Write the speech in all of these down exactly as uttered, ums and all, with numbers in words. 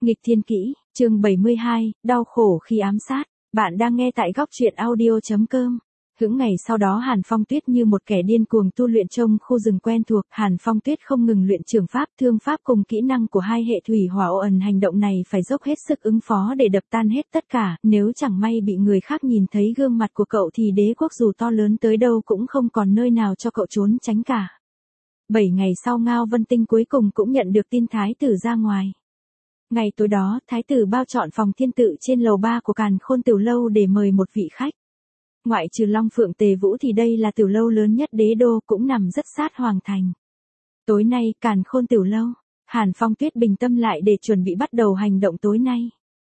Nghịch thiên kỹ, chương bảy mươi hai, đau khổ khi ám sát. Bạn đang nghe tại góc truyện audio chấm com. Hững ngày sau đó Hàn Phong Tuyết như một kẻ điên cuồng tu luyện trong khu rừng quen thuộc. Hàn Phong Tuyết không ngừng luyện trường pháp, thương pháp cùng kỹ năng của hai hệ thủy hỏa ẩn. Hành động này phải dốc hết sức ứng phó để đập tan hết tất cả. Nếu chẳng may bị người khác nhìn thấy gương mặt của cậu thì đế quốc dù to lớn tới đâu cũng không còn nơi nào cho cậu trốn tránh cả. Bảy ngày sau Ngao Vân Tinh cuối cùng cũng nhận được tin thái tử ra ngoài. Ngày tối đó, thái tử bao chọn phòng thiên tự trên lầu ba của Càn Khôn Tiểu Lâu để mời một vị khách. Ngoại trừ Long Phượng Tề Vũ thì đây là tiểu lâu lớn nhất đế đô, cũng nằm rất sát hoàng thành. Tối nay, Càn Khôn Tiểu Lâu, Hàn Phong Tuyết bình tâm lại để chuẩn bị bắt đầu hành động tối nay.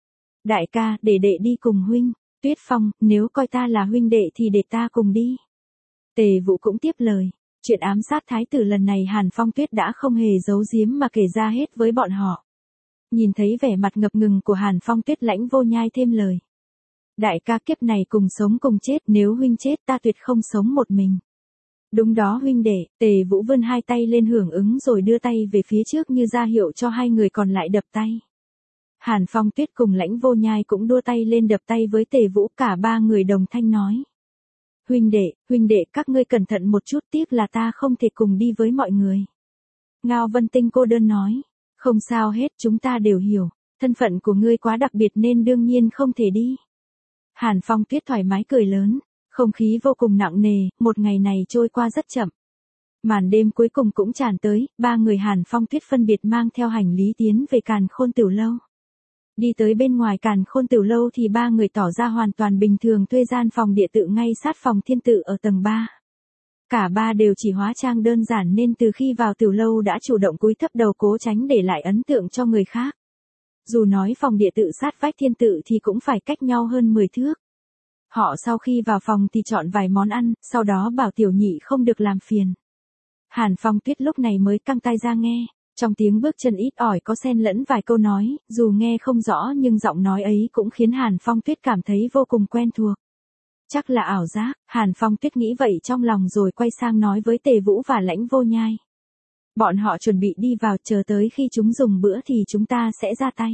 Đại ca, để đệ đi cùng huynh. Tuyết Phong, nếu coi ta là huynh đệ thì để ta cùng đi. Tề Vũ cũng tiếp lời. Chuyện ám sát thái tử lần này Hàn Phong Tuyết đã không hề giấu giếm mà kể ra hết với bọn họ. Nhìn thấy vẻ mặt ngập ngừng của Hàn Phong Tuyết, Lãnh Vô Nhai thêm lời. Đại ca, kiếp này cùng sống cùng chết, nếu huynh chết ta tuyệt không sống một mình. Đúng đó huynh đệ. Tề Vũ vươn hai tay lên hưởng ứng rồi đưa tay về phía trước như ra hiệu cho hai người còn lại đập tay. Hàn Phong Tuyết cùng Lãnh Vô Nhai cũng đua tay lên đập tay với Tề Vũ, cả ba người đồng thanh nói. Huynh đệ, huynh đệ các ngươi cẩn thận một chút, tiếc là ta không thể cùng đi với mọi người. Ngao Vân Tinh cô đơn nói. Không sao hết, chúng ta đều hiểu, thân phận của ngươi quá đặc biệt nên đương nhiên không thể đi. Hàn Phong Tuyết thoải mái cười lớn, không khí vô cùng nặng nề, một ngày này trôi qua rất chậm. Màn đêm cuối cùng cũng tràn tới, ba người Hàn Phong Tuyết phân biệt mang theo hành lý tiến về Càn Khôn Tiểu Lâu. Đi tới bên ngoài Càn Khôn Tiểu Lâu thì ba người tỏ ra hoàn toàn bình thường, thuê gian phòng địa tự ngay sát phòng thiên tự ở tầng ba. Cả ba đều chỉ hóa trang đơn giản nên từ khi vào tiểu lâu đã chủ động cúi thấp đầu cố tránh để lại ấn tượng cho người khác. Dù nói phòng địa tự sát vách thiên tự thì cũng phải cách nhau hơn mười thước. Họ sau khi vào phòng thì chọn vài món ăn, sau đó bảo tiểu nhị không được làm phiền. Hàn Phong Tuyết lúc này mới căng tai ra nghe, trong tiếng bước chân ít ỏi có xen lẫn vài câu nói, dù nghe không rõ nhưng giọng nói ấy cũng khiến Hàn Phong Tuyết cảm thấy vô cùng quen thuộc. Chắc là ảo giác, Hàn Phong Tuyết nghĩ vậy trong lòng rồi quay sang nói với Tề Vũ và Lãnh Vô Nhai. Bọn họ chuẩn bị đi vào, chờ tới khi chúng dùng bữa thì chúng ta sẽ ra tay.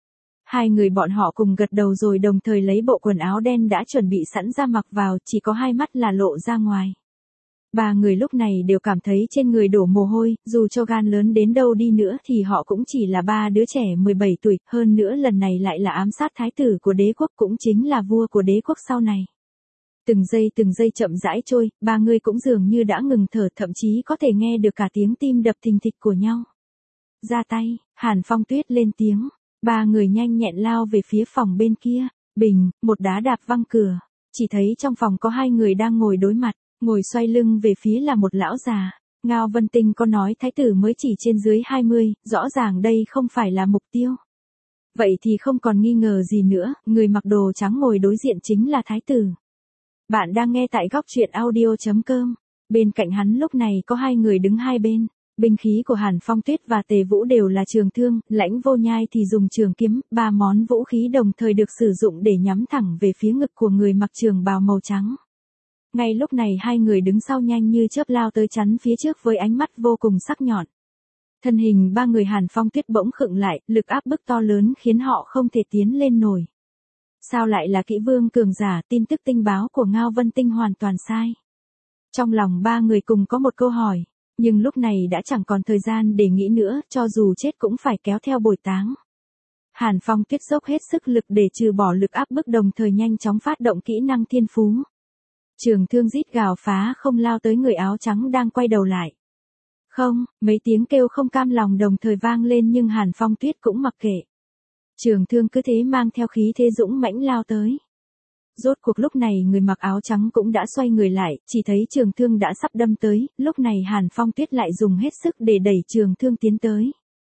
Hai người bọn họ cùng gật đầu rồi đồng thời lấy bộ quần áo đen đã chuẩn bị sẵn ra mặc vào, chỉ có hai mắt là lộ ra ngoài. Ba người lúc này đều cảm thấy trên người đổ mồ hôi, dù cho gan lớn đến đâu đi nữa thì họ cũng chỉ là ba đứa trẻ mười bảy tuổi, hơn nữa lần này lại là ám sát thái tử của đế quốc, cũng chính là vua của đế quốc sau này. Từng giây từng giây chậm rãi trôi, ba người cũng dường như đã ngừng thở, thậm chí có thể nghe được cả tiếng tim đập thình thịch của nhau. Ra tay, Hàn Phong Tuyết lên tiếng, ba người nhanh nhẹn lao về phía phòng bên kia, bình, một đá đạp văng cửa, chỉ thấy trong phòng có hai người đang ngồi đối mặt, ngồi xoay lưng về phía là một lão già. Ngao Vân Tinh có nói thái tử mới chỉ trên dưới hai mươi, rõ ràng đây không phải là mục tiêu. Vậy thì không còn nghi ngờ gì nữa, người mặc đồ trắng ngồi đối diện chính là thái tử. Bạn đang nghe tại góc truyện audio chấm com. Bên cạnh hắn lúc này có hai người đứng hai bên. Binh khí của Hàn Phong Tuyết và Tề Vũ đều là trường thương, Lãnh Vô Nhai thì dùng trường kiếm, ba món vũ khí đồng thời được sử dụng để nhắm thẳng về phía ngực của người mặc trường bào màu trắng. Ngay lúc này hai người đứng sau nhanh như chớp lao tới chắn phía trước với ánh mắt vô cùng sắc nhọn. Thân hình ba người Hàn Phong Tuyết bỗng khựng lại, lực áp bức to lớn khiến họ không thể tiến lên nổi. Sao lại là kỹ vương cường giả, tin tức tinh báo của Ngao Vân Tinh hoàn toàn sai. Trong lòng ba người cùng có một câu hỏi, nhưng lúc này đã chẳng còn thời gian để nghĩ nữa, cho dù chết cũng phải kéo theo bồi táng. Hàn Phong Tuyết dốc hết sức lực để trừ bỏ lực áp bức, đồng thời nhanh chóng phát động kỹ năng thiên phú. Trường thương rít gào phá không lao tới người áo trắng đang quay đầu lại. Không, mấy tiếng kêu không cam lòng đồng thời vang lên nhưng Hàn Phong Tuyết cũng mặc kệ. Trường thương cứ thế mang theo khí thế dũng mãnh lao tới. Rốt cuộc lúc này người mặc áo trắng cũng đã xoay người lại, chỉ thấy trường thương đã sắp đâm tới, lúc này Hàn Phong Tuyết lại dùng hết sức để đẩy trường thương tiến tới.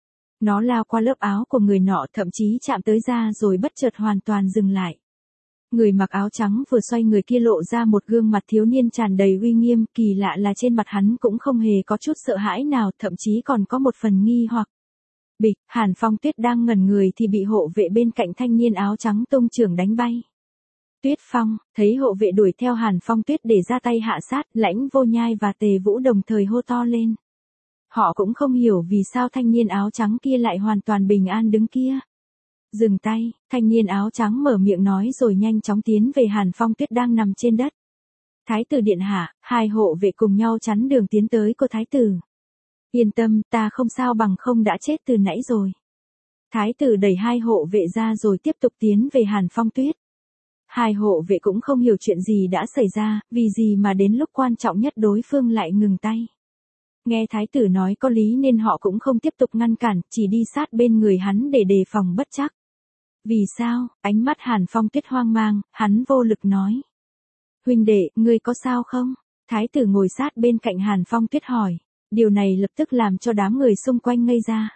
Nó lao qua lớp áo của người nọ, thậm chí chạm tới da rồi bất chợt hoàn toàn dừng lại. Người mặc áo trắng vừa xoay người kia lộ ra một gương mặt thiếu niên tràn đầy uy nghiêm, kỳ lạ là trên mặt hắn cũng không hề có chút sợ hãi nào, thậm chí còn có một phần nghi hoặc. Bịch, Hàn Phong Tuyết đang ngẩn người thì bị hộ vệ bên cạnh thanh niên áo trắng tung chưởng đánh bay. Tuyết Phong, thấy hộ vệ đuổi theo Hàn Phong Tuyết để ra tay hạ sát, Lãnh Vô Nhai và Tề Vũ đồng thời hô to lên. Họ cũng không hiểu vì sao thanh niên áo trắng kia lại hoàn toàn bình an đứng kia. Dừng tay, thanh niên áo trắng mở miệng nói rồi nhanh chóng tiến về Hàn Phong Tuyết đang nằm trên đất. Thái tử điện hạ, hai hộ vệ cùng nhau chắn đường tiến tới của thái tử. Yên tâm, ta không sao bằng không đã chết từ nãy rồi. Thái tử đẩy hai hộ vệ ra rồi tiếp tục tiến về Hàn Phong Tuyết. Hai hộ vệ cũng không hiểu chuyện gì đã xảy ra, vì gì mà đến lúc quan trọng nhất đối phương lại ngừng tay. Nghe thái tử nói có lý nên họ cũng không tiếp tục ngăn cản, chỉ đi sát bên người hắn để đề phòng bất trắc. Vì sao? Ánh mắt Hàn Phong Tuyết hoang mang, hắn vô lực nói. Huynh đệ, ngươi có sao không? Thái tử ngồi sát bên cạnh Hàn Phong Tuyết hỏi. Điều này lập tức làm cho đám người xung quanh ngây ra.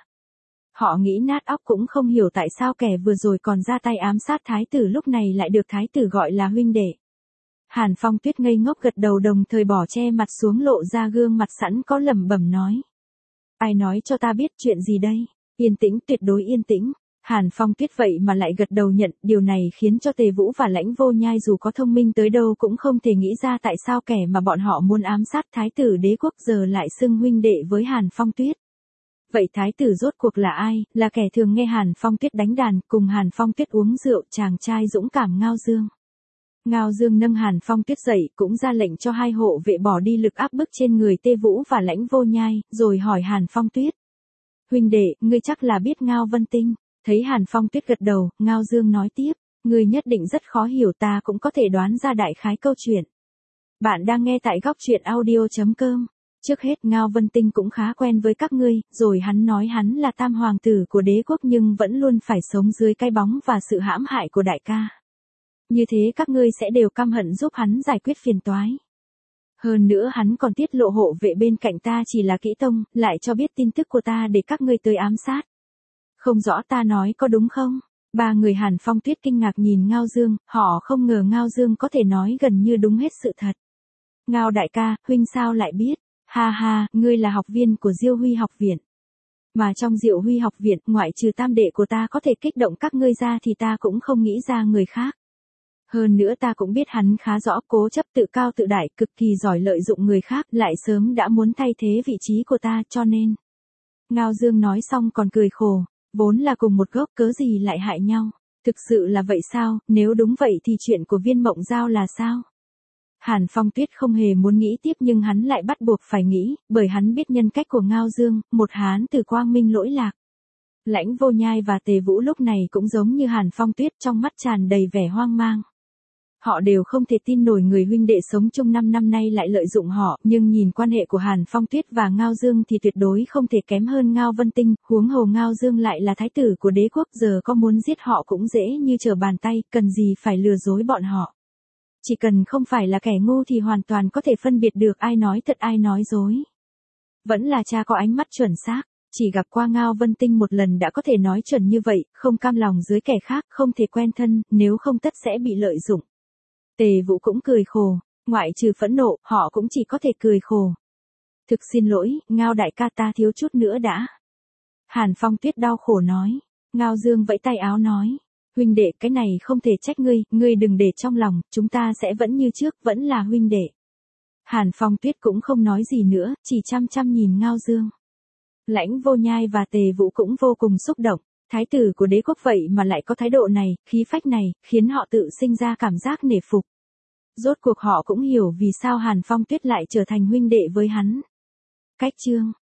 Họ nghĩ nát óc cũng không hiểu tại sao kẻ vừa rồi còn ra tay ám sát thái tử lúc này lại được thái tử gọi là huynh đệ. Hàn Phong Tuyết ngây ngốc gật đầu đồng thời bỏ che mặt xuống lộ ra gương mặt sẵn có lẩm bẩm nói. Ai nói cho ta biết chuyện gì đây? Yên tĩnh, tuyệt đối yên tĩnh. Hàn Phong Tuyết vậy mà lại gật đầu nhận, điều này khiến cho Tề Vũ và Lãnh Vô Nhai dù có thông minh tới đâu cũng không thể nghĩ ra tại sao kẻ mà bọn họ muốn ám sát thái tử đế quốc giờ lại xưng huynh đệ với Hàn Phong Tuyết. Vậy thái tử rốt cuộc là ai? Là kẻ thường nghe Hàn Phong Tuyết đánh đàn, cùng Hàn Phong Tuyết uống rượu, chàng trai dũng cảm Ngao Dương. Ngao Dương nâng Hàn Phong Tuyết dậy, cũng ra lệnh cho hai hộ vệ bỏ đi lực áp bức trên người Tề Vũ và Lãnh Vô Nhai, rồi hỏi Hàn Phong Tuyết. Huynh đệ, ngươi chắc là biết Ngao Vân Tinh. Thấy Hàn Phong Tuyết gật đầu, Ngao Dương nói tiếp, ngươi nhất định rất khó hiểu, ta cũng có thể đoán ra đại khái câu chuyện. Bạn đang nghe tại góc truyện audio chấm com. Trước hết Ngao Vân Tinh cũng khá quen với các ngươi, rồi hắn nói hắn là tam hoàng tử của đế quốc nhưng vẫn luôn phải sống dưới cái bóng và sự hãm hại của đại ca. Như thế các ngươi sẽ đều căm hận giúp hắn giải quyết phiền toái. Hơn nữa hắn còn tiết lộ hộ vệ bên cạnh ta chỉ là kỹ tông, lại cho biết tin tức của ta để các ngươi tới ám sát. Không rõ ta nói có đúng không? Ba người Hàn Phong Tuyết kinh ngạc nhìn Ngao Dương, họ không ngờ Ngao Dương có thể nói gần như đúng hết sự thật. Ngao đại ca, huynh sao lại biết? Ha ha, ngươi là học viên của Diêu Huy học viện. Mà trong Diệu Huy học viện, ngoại trừ tam đệ của ta có thể kích động các ngươi ra thì ta cũng không nghĩ ra người khác. Hơn nữa ta cũng biết hắn khá rõ cố chấp tự cao tự đại, cực kỳ giỏi lợi dụng người khác, lại sớm đã muốn thay thế vị trí của ta cho nên. Ngao Dương nói xong còn cười khổ, vốn là cùng một gốc cớ gì lại hại nhau. Thực sự là vậy sao, nếu đúng vậy thì chuyện của Viên Mộng Giao là sao? Hàn Phong Tuyết không hề muốn nghĩ tiếp nhưng hắn lại bắt buộc phải nghĩ, bởi hắn biết nhân cách của Ngao Dương, một hán tử quang minh lỗi lạc. Lãnh Vô Nhai và Tề Vũ lúc này cũng giống như Hàn Phong Tuyết, trong mắt tràn đầy vẻ hoang mang. Họ đều không thể tin nổi người huynh đệ sống chung năm năm nay lại lợi dụng họ, nhưng nhìn quan hệ của Hàn Phong Tuyết và Ngao Dương thì tuyệt đối không thể kém hơn Ngao Vân Tinh, huống hồ Ngao Dương lại là thái tử của đế quốc, giờ có muốn giết họ cũng dễ như trở bàn tay, cần gì phải lừa dối bọn họ. Chỉ cần không phải là kẻ ngu thì hoàn toàn có thể phân biệt được ai nói thật ai nói dối. Vẫn là cha có ánh mắt chuẩn xác, chỉ gặp qua Ngao Vân Tinh một lần đã có thể nói chuẩn như vậy, không cam lòng dưới kẻ khác, không thể quen thân, nếu không tất sẽ bị lợi dụng. Tề Vũ cũng cười khổ, ngoại trừ phẫn nộ, họ cũng chỉ có thể cười khổ. Thực xin lỗi, Ngao đại ca ta thiếu chút nữa đã. Hàn Phong Tuyết đau khổ nói. Ngao Dương vẫy tay áo nói. Huynh đệ, cái này không thể trách ngươi, ngươi đừng để trong lòng, chúng ta sẽ vẫn như trước, vẫn là huynh đệ. Hàn Phong Tuyết cũng không nói gì nữa, chỉ chăm chăm nhìn Ngao Dương. Lãnh Vô Nhai và Tề Vũ cũng vô cùng xúc động. Thái tử của đế quốc vậy mà lại có thái độ này, khí phách này, khiến họ tự sinh ra cảm giác nể phục. Rốt cuộc họ cũng hiểu vì sao Hàn Phong Tuyết lại trở thành huynh đệ với hắn. Cách chương